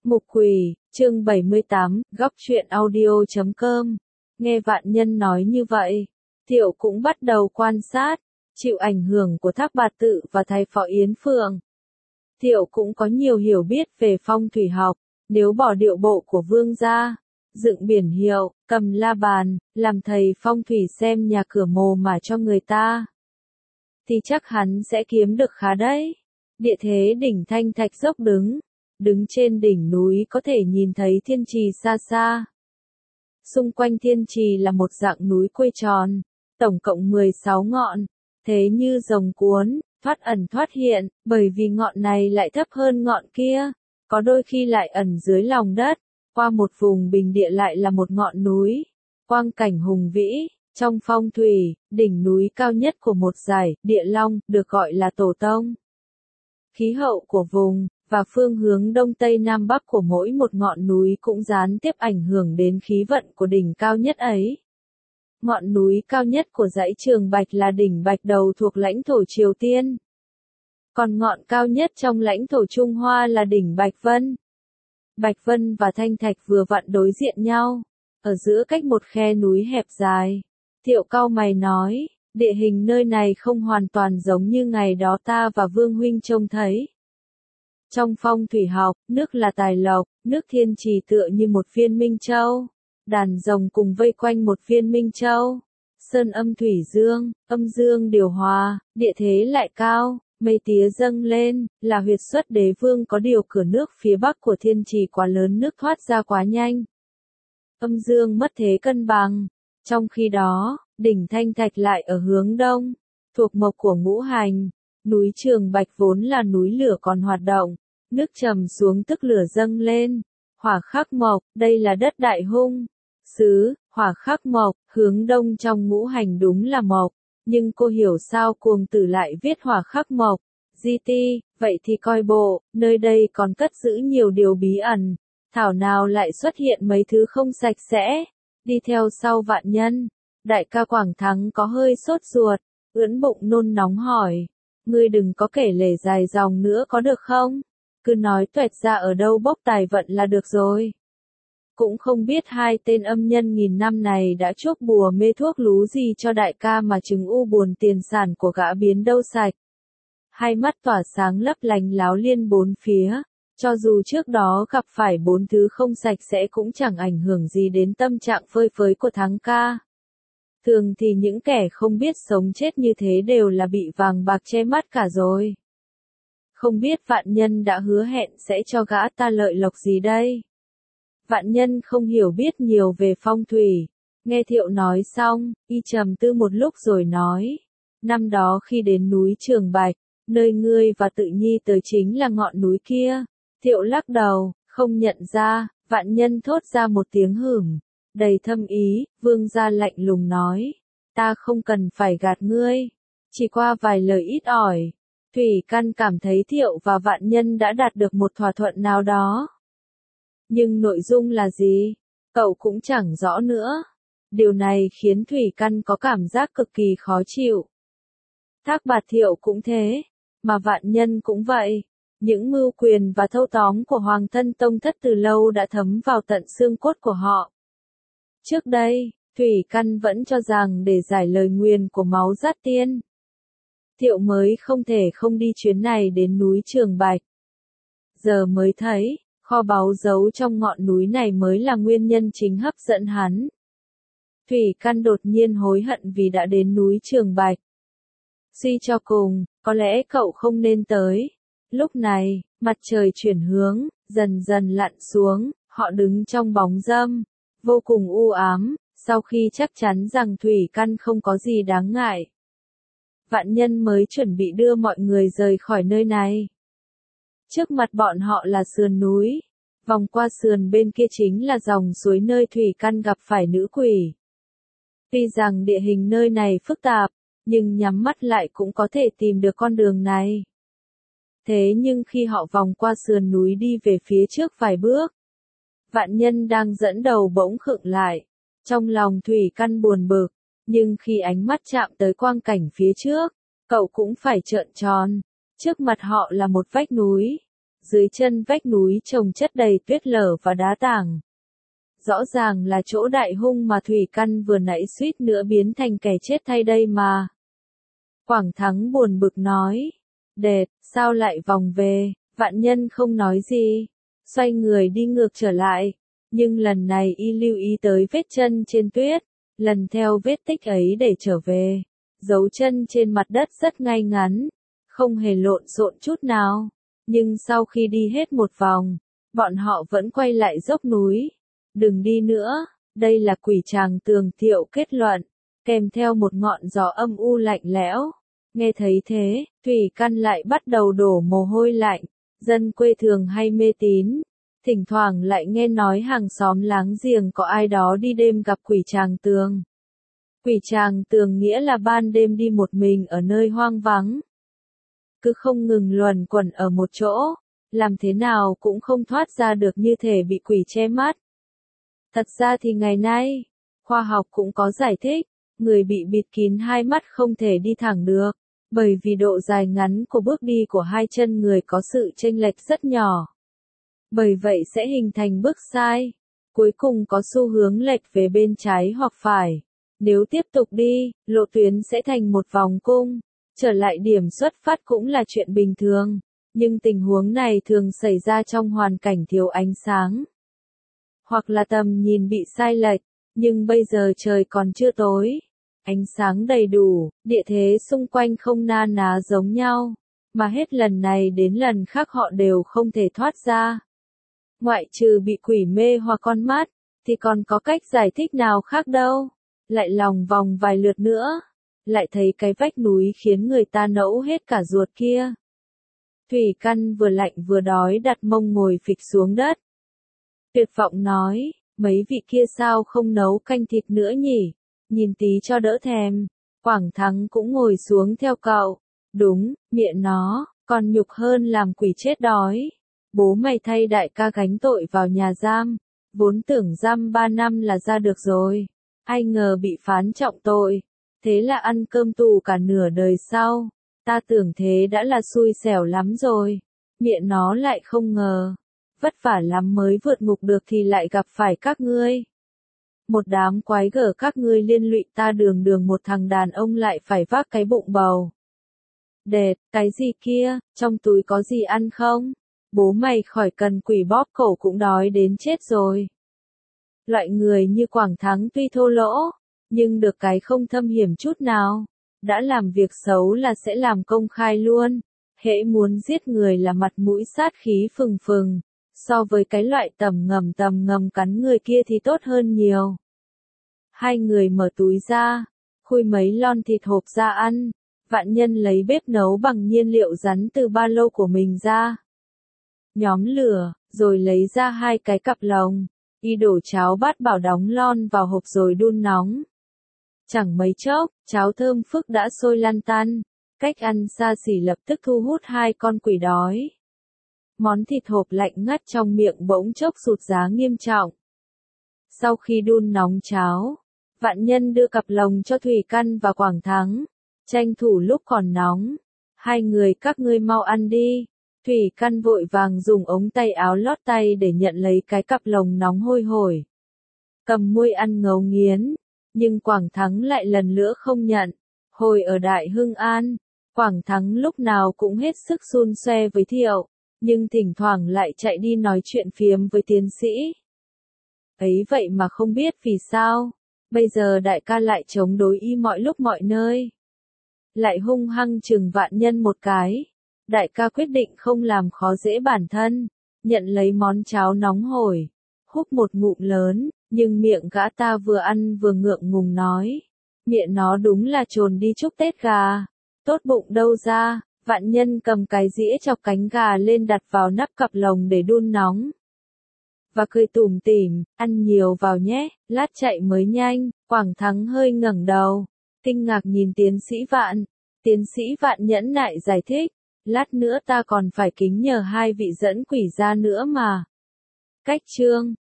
Mục Quỳ, chương 78, góc truyện audio.com. Nghe Vạn Nhân nói như vậy, Thiệu cũng bắt đầu quan sát, chịu ảnh hưởng của Thác Bạt Tự và thầy Phó Yến Phượng. Thiệu cũng có nhiều hiểu biết về phong thủy học, nếu bỏ điệu bộ của vương gia, dựng biển hiệu, cầm la bàn, làm thầy phong thủy xem nhà cửa mồ mả cho người ta, thì chắc hắn sẽ kiếm được khá đấy. Địa thế đỉnh Thanh Thạch dốc đứng trên đỉnh núi có thể nhìn thấy thiên trì xa xa. Xung quanh thiên trì là một dạng núi quay tròn, tổng cộng 16 ngọn, thế như rồng cuốn, thoát ẩn thoát hiện, bởi vì ngọn này lại thấp hơn ngọn kia, có đôi khi lại ẩn dưới lòng đất, qua một vùng bình địa lại là một ngọn núi, quang cảnh hùng vĩ. Trong phong thủy, đỉnh núi cao nhất của một dải, địa long, được gọi là tổ tông. Khí hậu của vùng, và phương hướng đông tây nam bắc của mỗi một ngọn núi cũng gián tiếp ảnh hưởng đến khí vận của đỉnh cao nhất ấy. Ngọn núi cao nhất của dãy Trường Bạch là đỉnh Bạch Đầu thuộc lãnh thổ Triều Tiên. Còn ngọn cao nhất trong lãnh thổ Trung Hoa là đỉnh Bạch Vân. Bạch Vân và Thanh Thạch vừa vặn đối diện nhau, ở giữa cách một khe núi hẹp dài. Thiệu cau mày nói, địa hình nơi này không hoàn toàn giống như ngày đó ta và Vương huynh trông thấy. Trong phong thủy học, nước là tài lộc, nước thiên trì tựa như một viên minh châu. Đàn rồng cùng vây quanh một viên minh châu. Sơn âm thủy dương, âm dương điều hòa, địa thế lại cao, mây tía dâng lên, là huyệt xuất đế vương có điều cửa nước phía bắc của thiên trì quá lớn, nước thoát ra quá nhanh. Âm dương mất thế cân bằng. Trong khi đó, đỉnh Thanh Thạch lại ở hướng đông, thuộc mộc của ngũ hành. Núi Trường Bạch vốn là núi lửa còn hoạt động, nước trầm xuống tức lửa dâng lên. Hỏa khắc mộc, đây là đất đại hung xứ, hỏa khắc mộc, hướng đông trong ngũ hành đúng là mộc, nhưng cô hiểu sao Cuồng Tử lại viết hỏa khắc mộc, GT, vậy thì coi bộ, nơi đây còn cất giữ nhiều điều bí ẩn, thảo nào lại xuất hiện mấy thứ không sạch sẽ. Đi theo sau Vạn Nhân, đại ca Quảng Thắng có hơi sốt ruột, ưỡn bụng nôn nóng hỏi, ngươi đừng có kể lể dài dòng nữa có được không? Cứ nói tuệt ra ở đâu bốc tài vận là được rồi. Cũng không biết hai tên âm nhân nghìn năm này đã chuốc bùa mê thuốc lú gì cho đại ca mà chứng u buồn tiền sản của gã biến đâu sạch. Hai mắt tỏa sáng lấp lánh láo liên bốn phía, cho dù trước đó gặp phải bốn thứ không sạch sẽ cũng chẳng ảnh hưởng gì đến tâm trạng phơi phới của Thắng ca. Thường thì những kẻ không biết sống chết như thế đều là bị vàng bạc che mắt cả rồi. Không biết Vạn Nhân đã hứa hẹn sẽ cho gã ta lợi lộc gì đây? Vạn Nhân không hiểu biết nhiều về phong thủy. Nghe Thiệu nói xong, y trầm tư một lúc rồi nói. Năm đó khi đến núi Trường Bạch, nơi ngươi và Tự Nhi tới chính là ngọn núi kia. Thiệu lắc đầu, không nhận ra. Vạn Nhân thốt ra một tiếng hửm, đầy thâm ý. Vương gia lạnh lùng nói, ta không cần phải gạt ngươi, chỉ qua vài lời ít ỏi. Thủy Căn cảm thấy Thiệu và Vạn Nhân đã đạt được một thỏa thuận nào đó. Nhưng nội dung là gì? Cậu cũng chẳng rõ nữa. Điều này khiến Thủy Căn có cảm giác cực kỳ khó chịu. Thác Bạt Thiệu cũng thế, mà Vạn Nhân cũng vậy. Những mưu quyền và thâu tóm của Hoàng thân Tông Thất từ lâu đã thấm vào tận xương cốt của họ. Trước đây, Thủy Căn vẫn cho rằng để giải lời nguyền của máu Dát Tiên, Thiệu mới không thể không đi chuyến này đến núi Trường Bạch. Giờ mới thấy, kho báu giấu trong ngọn núi này mới là nguyên nhân chính hấp dẫn hắn. Thủy Căn đột nhiên hối hận vì đã đến núi Trường Bạch. Suy cho cùng, có lẽ cậu không nên tới. Lúc này, mặt trời chuyển hướng, dần dần lặn xuống, họ đứng trong bóng râm, vô cùng u ám, sau khi chắc chắn rằng Thủy Căn không có gì đáng ngại. Vạn Nhân mới chuẩn bị đưa mọi người rời khỏi nơi này. Trước mặt bọn họ là sườn núi, vòng qua sườn bên kia chính là dòng suối nơi Thủy Căn gặp phải nữ quỷ. Tuy rằng địa hình nơi này phức tạp, nhưng nhắm mắt lại cũng có thể tìm được con đường này. Thế nhưng khi họ vòng qua sườn núi đi về phía trước vài bước, Vạn Nhân đang dẫn đầu bỗng khựng lại. Trong lòng Thủy Căn buồn bực, nhưng khi ánh mắt chạm tới quang cảnh phía trước, cậu cũng phải trợn tròn. Trước mặt họ là một vách núi, dưới chân vách núi chồng chất đầy tuyết lở và đá tảng. Rõ ràng là chỗ đại hung mà Thủy Căn vừa nãy suýt nữa biến thành kẻ chết thay đây mà. Quảng Thắng buồn bực nói. Đệt, sao lại vòng về? Vạn Nhân không nói gì. Xoay người đi ngược trở lại. Nhưng lần này y lưu ý tới vết chân trên tuyết. Lần theo vết tích ấy để trở về. Dấu chân trên mặt đất rất ngay ngắn. Không hề lộn xộn chút nào. Nhưng sau khi đi hết một vòng, bọn họ vẫn quay lại dốc núi. Đừng đi nữa, đây là Quỷ Tràng Tường, Thiệu kết luận, kèm theo một ngọn gió âm u lạnh lẽo. Nghe thấy thế, Thủy Căn lại bắt đầu đổ mồ hôi lạnh. Dân quê thường hay mê tín, thỉnh thoảng lại nghe nói hàng xóm láng giềng có ai đó đi đêm gặp Quỷ Tràng Tường. Quỷ Tràng Tường nghĩa là ban đêm đi một mình ở nơi hoang vắng. Cứ không ngừng luẩn quẩn ở một chỗ, làm thế nào cũng không thoát ra được, như thể bị quỷ che mắt. Thật ra thì ngày nay, khoa học cũng có giải thích, người bị bịt kín hai mắt không thể đi thẳng được, bởi vì độ dài ngắn của bước đi của hai chân người có sự chênh lệch rất nhỏ. Bởi vậy sẽ hình thành bước sai, cuối cùng có xu hướng lệch về bên trái hoặc phải. Nếu tiếp tục đi, lộ tuyến sẽ thành một vòng cung, trở lại điểm xuất phát cũng là chuyện bình thường, nhưng tình huống này thường xảy ra trong hoàn cảnh thiếu ánh sáng. Hoặc là tầm nhìn bị sai lệch, nhưng bây giờ trời còn chưa tối. Ánh sáng đầy đủ, địa thế xung quanh không na ná giống nhau, mà hết lần này đến lần khác họ đều không thể thoát ra. Ngoại trừ bị quỷ mê hoặc con mắt, thì còn có cách giải thích nào khác đâu. Lại lòng vòng vài lượt nữa, lại thấy cái vách núi khiến người ta nẫu hết cả ruột kia. Thủy Căn vừa lạnh vừa đói đặt mông ngồi phịch xuống đất. Tuyệt vọng nói, mấy vị kia sao không nấu canh thịt nữa nhỉ, nhìn tí cho đỡ thèm. Quảng Thắng cũng ngồi xuống theo cậu. Đúng, miệng nó, còn nhục hơn làm quỷ chết đói. Bố mày thay đại ca gánh tội vào nhà giam, vốn tưởng giam 3 năm là ra được rồi. Ai ngờ bị phán trọng tội, thế là ăn cơm tù cả nửa đời sau. Ta tưởng thế đã là xui xẻo lắm rồi. Miệng nó lại không ngờ, vất vả lắm mới vượt ngục được thì lại gặp phải các ngươi. Một đám quái gở các ngươi liên lụy ta, đường đường một thằng đàn ông lại phải vác cái bụng bầu. Đệt, cái gì kia, trong túi có gì ăn không? Bố mày khỏi cần quỷ bóp cổ cũng đói đến chết rồi. Loại người như Quảng Thắng tuy thô lỗ, nhưng được cái không thâm hiểm chút nào. Đã làm việc xấu là sẽ làm công khai luôn. Hễ muốn giết người là mặt mũi sát khí phừng phừng. So với cái loại tầm ngầm cắn người kia thì tốt hơn nhiều. Hai người mở túi ra, khui mấy lon thịt hộp ra ăn. Vạn Nhân lấy bếp nấu bằng nhiên liệu rắn từ ba lô của mình ra. Nhóm lửa, rồi lấy ra 2 cái cặp lồng. Y đổ cháo bát bảo đóng lon vào hộp rồi đun nóng. Chẳng mấy chốc, cháo thơm phức đã sôi lăn tăn. Cách ăn xa xỉ lập tức thu hút 2 con quỷ đói. Món thịt hộp lạnh ngắt trong miệng bỗng chốc sụt giá nghiêm trọng. Sau khi đun nóng cháo, Vạn Nhân đưa cặp lồng cho Thủy Căn và Quảng Thắng. Tranh thủ lúc còn nóng. Hai người các ngươi mau ăn đi. Thủy Căn vội vàng dùng ống tay áo lót tay để nhận lấy cái cặp lồng nóng hôi hổi. Cầm muôi ăn ngấu nghiến. Nhưng Quảng Thắng lại lần nữa không nhận. Hồi ở Đại Hưng An, Quảng Thắng lúc nào cũng hết sức xun xoe với Thiệu, nhưng thỉnh thoảng lại chạy đi nói chuyện phiếm với tiến sĩ. Ấy vậy mà không biết vì sao, bây giờ đại ca lại chống đối y mọi lúc mọi nơi. Lại hung hăng chừng Vạn Nhân một cái. Đại ca quyết định không làm khó dễ bản thân, nhận lấy món cháo nóng hổi, húp một ngụm lớn, nhưng miệng gã ta vừa ăn vừa ngượng ngùng nói. Miệng nó đúng là trồn đi chúc Tết gà. Tốt bụng đâu ra. Vạn Nhân cầm cái dĩa chọc cánh gà lên đặt vào nắp cặp lồng để đun nóng. Và cười tủm tỉm, ăn nhiều vào nhé, lát chạy mới nhanh. Quảng Thắng hơi ngẩng đầu, kinh ngạc nhìn tiến sĩ Vạn. Tiến sĩ Vạn nhẫn nại giải thích, lát nữa ta còn phải kính nhờ 2 vị dẫn quỷ ra nữa mà. Cách chương